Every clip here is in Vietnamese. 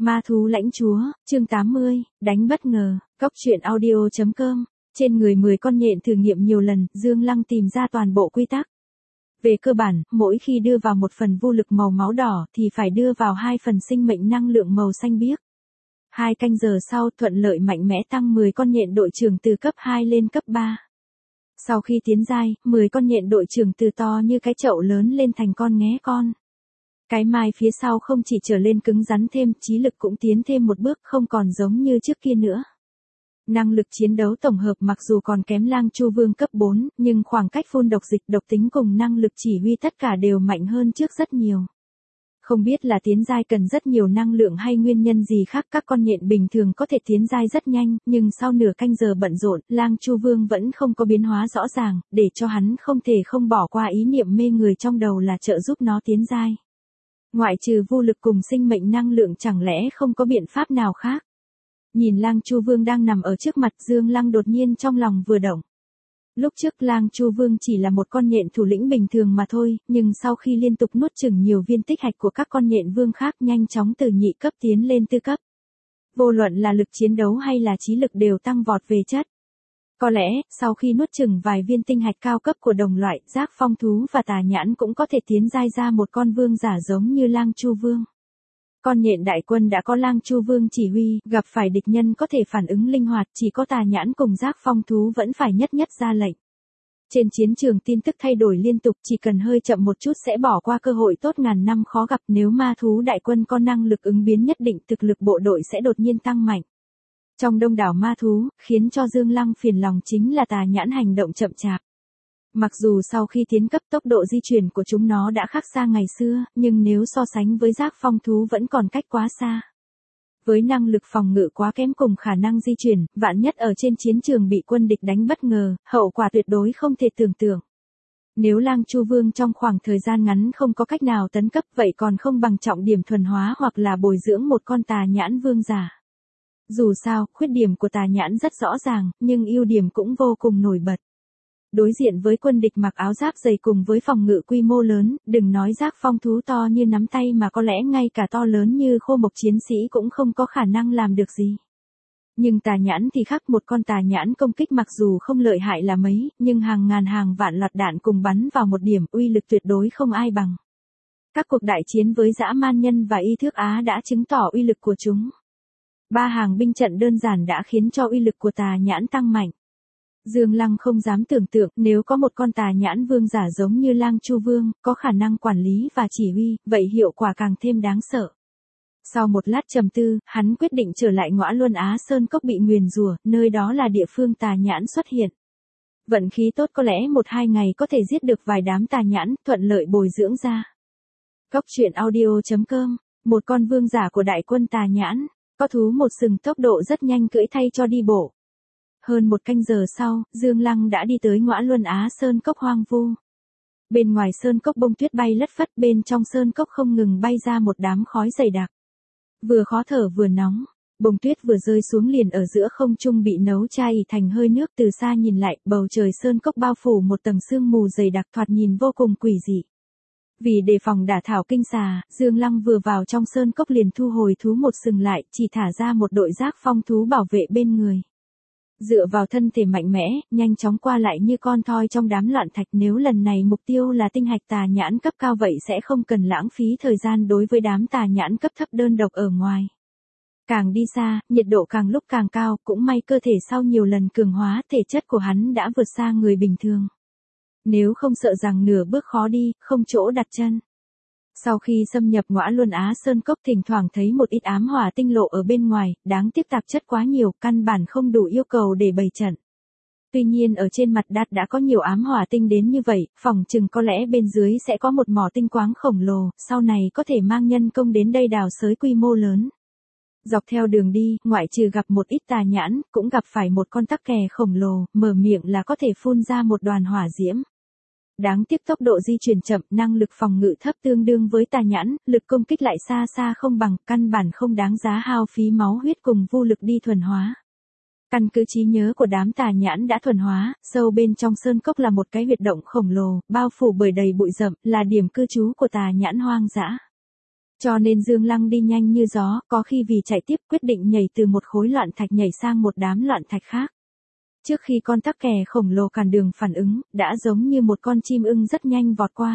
Ma thú lãnh chúa, chương 80, đánh bất ngờ, Cốc truyện audio.com. Trên người 10 con nhện thử nghiệm nhiều lần, Dương Lăng tìm ra toàn bộ quy tắc. Về cơ bản, mỗi khi đưa vào một phần vô lực màu máu đỏ thì phải đưa vào 2 phần sinh mệnh năng lượng màu xanh biếc. 2 canh giờ sau, thuận lợi mạnh mẽ tăng 10 con nhện đội trưởng từ cấp 2 lên cấp 3. Sau khi tiến giai, 10 con nhện đội trưởng từ to như cái chậu lớn lên thành con nghé con. Cái mai phía sau không chỉ trở lên cứng rắn thêm, trí lực cũng tiến thêm một bước, không còn giống như trước kia nữa. Năng lực chiến đấu tổng hợp mặc dù còn kém Lang Chu Vương cấp 4, nhưng khoảng cách phun độc dịch, độc tính cùng năng lực chỉ huy tất cả đều mạnh hơn trước rất nhiều. Không biết là tiến giai cần rất nhiều năng lượng hay nguyên nhân gì khác, các con nhện bình thường có thể tiến giai rất nhanh, nhưng sau nửa canh giờ bận rộn, Lang Chu Vương vẫn không có biến hóa rõ ràng, để cho hắn không thể không bỏ qua ý niệm mê người trong đầu là trợ giúp nó tiến giai. Ngoại trừ vô lực cùng sinh mệnh năng lượng chẳng lẽ không có biện pháp nào khác. Nhìn Lang Chu Vương đang nằm ở trước mặt, Dương Lăng đột nhiên trong lòng vừa động. Lúc trước Lang Chu Vương chỉ là một con nhện thủ lĩnh bình thường mà thôi, nhưng sau khi liên tục nuốt chửng nhiều viên tích hạch của các con nhện vương khác, nhanh chóng từ nhị cấp tiến lên tư cấp. Vô luận là lực chiến đấu hay là trí lực đều tăng vọt về chất. Có lẽ, sau khi nuốt chửng vài viên tinh hạch cao cấp của đồng loại, Giác Phong thú và Tà Nhãn cũng có thể tiến giai ra một con vương giả giống như Lang Chu Vương. Con nhện đại quân đã có Lang Chu Vương chỉ huy, gặp phải địch nhân có thể phản ứng linh hoạt, chỉ có Tà Nhãn cùng Giác Phong thú vẫn phải nhất nhất ra lệnh. Trên chiến trường tin tức thay đổi liên tục, chỉ cần hơi chậm một chút sẽ bỏ qua cơ hội tốt ngàn năm khó gặp. Nếu ma thú đại quân có năng lực ứng biến nhất định, thực lực bộ đội sẽ đột nhiên tăng mạnh. Trong đông đảo ma thú, khiến cho Dương Lăng phiền lòng chính là Tà Nhãn hành động chậm chạp. Mặc dù sau khi tiến cấp tốc độ di chuyển của chúng nó đã khác xa ngày xưa, nhưng nếu so sánh với Giác Phong thú vẫn còn cách quá xa. Với năng lực phòng ngự quá kém cùng khả năng di chuyển, vạn nhất ở trên chiến trường bị quân địch đánh bất ngờ, hậu quả tuyệt đối không thể tưởng tượng. Nếu Lang Chu Vương trong khoảng thời gian ngắn không có cách nào tấn cấp, vậy còn không bằng trọng điểm thuần hóa hoặc là bồi dưỡng một con Tà Nhãn vương giả. Dù sao, khuyết điểm của Tà Nhãn rất rõ ràng, nhưng ưu điểm cũng vô cùng nổi bật. Đối diện với quân địch mặc áo giáp dày cùng với phòng ngự quy mô lớn, đừng nói Giác Phong thú to như nắm tay mà có lẽ ngay cả to lớn như Khô Mộc chiến sĩ cũng không có khả năng làm được gì. Nhưng Tà Nhãn thì khác, một con Tà Nhãn công kích mặc dù không lợi hại là mấy, nhưng hàng ngàn hàng vạn loạt đạn cùng bắn vào một điểm, uy lực tuyệt đối không ai bằng. Các cuộc đại chiến với dã man nhân và Y Thước Á đã chứng tỏ uy lực của chúng. 3 hàng binh trận đơn giản đã khiến cho uy lực của Tà Nhãn tăng mạnh. Dương Lăng không dám tưởng tượng, nếu có một con Tà Nhãn vương giả giống như Lang Chu Vương, có khả năng quản lý và chỉ huy, vậy hiệu quả càng thêm đáng sợ. Sau một lát trầm tư, hắn quyết định trở lại Ngõa Luân Á Sơn Cốc bị nguyền rủa, nơi đó là địa phương Tà Nhãn xuất hiện. Vận khí tốt có lẽ 1-2 ngày có thể giết được vài đám Tà Nhãn, thuận lợi bồi dưỡng ra. Cốc truyện audio.com, một con vương giả của đại quân Tà Nhãn, có thú một sừng tốc độ rất nhanh cưỡi thay cho đi bộ. Hơn 1 canh giờ sau, Dương Lăng đã đi tới Ngõa Luân Á Sơn Cốc hoang vu. Bên ngoài Sơn Cốc bông tuyết bay lất phất, bên trong Sơn Cốc không ngừng bay ra một đám khói dày đặc. Vừa khó thở vừa nóng, bông tuyết vừa rơi xuống liền ở giữa không trung bị nấu chai thành hơi nước, từ xa nhìn lại, bầu trời Sơn Cốc bao phủ một tầng sương mù dày đặc thoạt nhìn vô cùng quỷ dị. Vì đề phòng đả thảo kinh xà, Dương Lăng vừa vào trong Sơn Cốc liền thu hồi thú một sừng lại, chỉ thả ra một đội Giác Phong thú bảo vệ bên người. Dựa vào thân thể mạnh mẽ, nhanh chóng qua lại như con thoi trong đám loạn thạch, nếu lần này mục tiêu là tinh hạch Tà Nhãn cấp cao vậy sẽ không cần lãng phí thời gian đối với đám Tà Nhãn cấp thấp đơn độc ở ngoài. Càng đi xa, nhiệt độ càng lúc càng cao, cũng may cơ thể sau nhiều lần cường hóa, thể chất của hắn đã vượt xa người bình thường. Nếu không sợ rằng nửa bước khó đi, không chỗ đặt chân. Sau khi xâm nhập Ngõa Luân Á Sơn Cốc, thỉnh thoảng thấy một ít ám hỏa tinh lộ ở bên ngoài, đáng tiếc tạp chất quá nhiều, căn bản không đủ yêu cầu để bày trận. Tuy nhiên ở trên mặt đất đã có nhiều ám hỏa tinh đến như vậy, phỏng chừng có lẽ bên dưới sẽ có một mỏ tinh quáng khổng lồ, sau này có thể mang nhân công đến đây đào xới quy mô lớn. Dọc theo đường đi, ngoại trừ gặp một ít Tà Nhãn, cũng gặp phải một con tắc kè khổng lồ, mở miệng là có thể phun ra một đoàn hỏa diễm. Đáng tiếc tốc độ di chuyển chậm, năng lực phòng ngự thấp tương đương với Tà Nhãn, lực công kích lại xa xa không bằng, căn bản không đáng giá hao phí máu huyết cùng vô lực đi thuần hóa. Căn cứ trí nhớ của đám Tà Nhãn đã thuần hóa, sâu bên trong Sơn Cốc là một cái huyệt động khổng lồ, bao phủ bởi đầy bụi rậm, là điểm cư trú của Tà Nhãn hoang dã. Cho nên Dương Lăng đi nhanh như gió, có khi vì chạy tiếp quyết định nhảy từ một khối loạn thạch nhảy sang một đám loạn thạch khác. Trước khi con tắc kè khổng lồ cản đường phản ứng, đã giống như một con chim ưng rất nhanh vọt qua.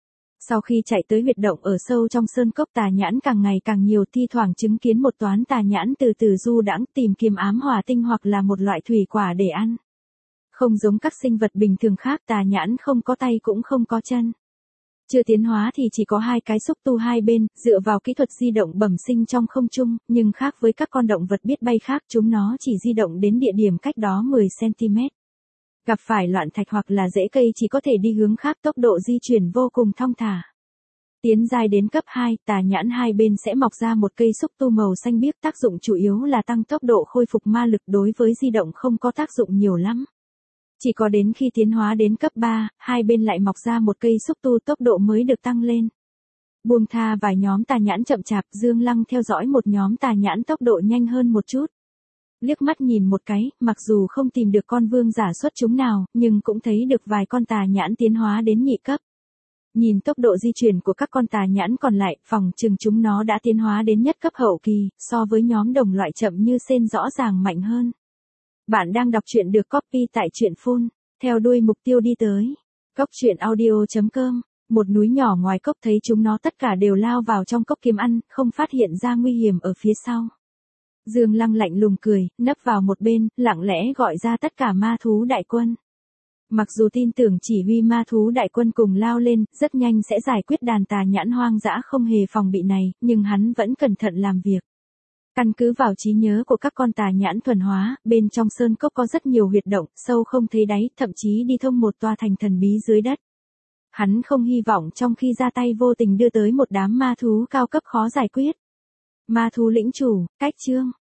Sau khi chạy tới huyệt động ở sâu trong sơn cốc, Tà Nhãn càng ngày càng nhiều, thi thoảng chứng kiến một toán tà nhãn từ từ du đãng tìm kiếm ám hỏa tinh hoặc là một loại thủy quả để ăn. Không giống các sinh vật bình thường khác, Tà Nhãn không có tay cũng không có chân. Chưa tiến hóa thì chỉ có hai cái xúc tu hai bên, dựa vào kỹ thuật di động bẩm sinh trong không trung, nhưng khác với các con động vật biết bay khác, chúng nó chỉ di động đến địa điểm cách đó 10 cm. Gặp phải loạn thạch hoặc là rễ cây chỉ có thể đi hướng khác, tốc độ di chuyển vô cùng thong thả. Tiến giai đến cấp 2, Tà Nhãn hai bên sẽ mọc ra một cây xúc tu màu xanh biếc, tác dụng chủ yếu là tăng tốc độ khôi phục ma lực, đối với di động không có tác dụng nhiều lắm. Chỉ có đến khi tiến hóa đến cấp 3, hai bên lại mọc ra một cây xúc tu, tốc độ mới được tăng lên. Buông tha vài nhóm tà nhãn chậm chạp, Dương Lăng theo dõi một nhóm tà nhãn tốc độ nhanh hơn một chút. Liếc mắt nhìn một cái, mặc dù không tìm được con vương giả xuất chúng nào, nhưng cũng thấy được vài con tà nhãn tiến hóa đến nhị cấp. Nhìn tốc độ di chuyển của các con tà nhãn còn lại, phòng chừng chúng nó đã tiến hóa đến nhất cấp hậu kỳ, so với nhóm đồng loại chậm như sên rõ ràng mạnh hơn. Bạn đang đọc truyện được copy tại truyện phun, theo đuôi mục tiêu đi tới. Cốc.audio.com. Một núi nhỏ ngoài cốc, thấy chúng nó tất cả đều lao vào trong cốc kiếm ăn, không phát hiện ra nguy hiểm ở phía sau. Dương Lăng lạnh lùng cười, nấp vào một bên, lặng lẽ gọi ra tất cả ma thú đại quân. Mặc dù tin tưởng chỉ huy ma thú đại quân cùng lao lên, rất nhanh sẽ giải quyết đàn tà nhãn hoang dã không hề phòng bị này, nhưng hắn vẫn cẩn thận làm việc. Căn cứ vào trí nhớ của các con tà nhãn thuần hóa, bên trong sơn cốc có rất nhiều huyệt động, sâu không thấy đáy, thậm chí đi thông một tòa thành thần bí dưới đất. Hắn không hy vọng trong khi ra tay vô tình đưa tới một đám ma thú cao cấp khó giải quyết. Ma thú lĩnh chủ, cách chương.